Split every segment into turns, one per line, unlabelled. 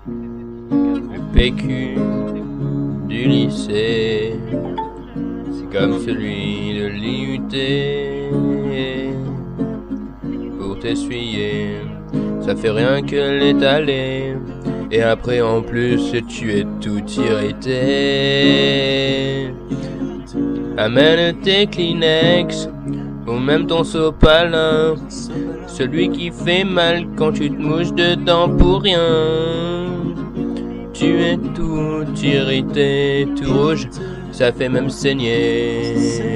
Le PQ du lycée, c'est comme celui de l'IUT. Pour t'essuyer, ça fait rien que l'étaler. Et après en plus tu es tout irrité. Amène tes Kleenex ou même ton sopalin, celui qui fait mal quand tu te mouches dedans pour rien. Tu es tout irrité, tout rouge, ça fait même saigner.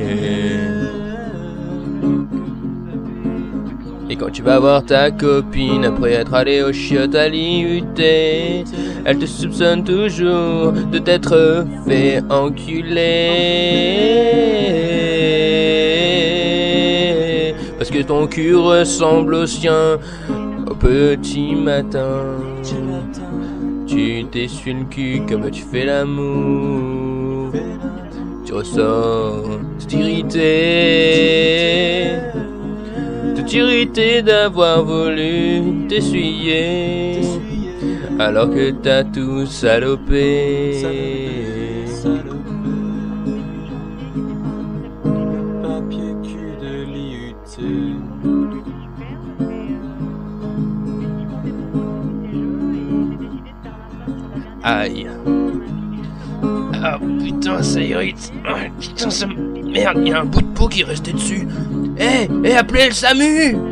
Et quand tu vas voir ta copine après être allé au chiottes à l'IUT, elle te soupçonne toujours de t'être fait enculer. Parce que ton cul ressemble au sien au petit matin. Tu t'essuies le cul comme tu fais l'amour. Tu ressors tout irrité. Tout irrité d'avoir voulu t'essuyer alors que t'as tout salopé.
Papier cul de l'IUT.
Aïe. Ah putain, ça irrite. Ah, putain, ça... Merde, il y a un bout de peau qui restait dessus. Appelez le SAMU!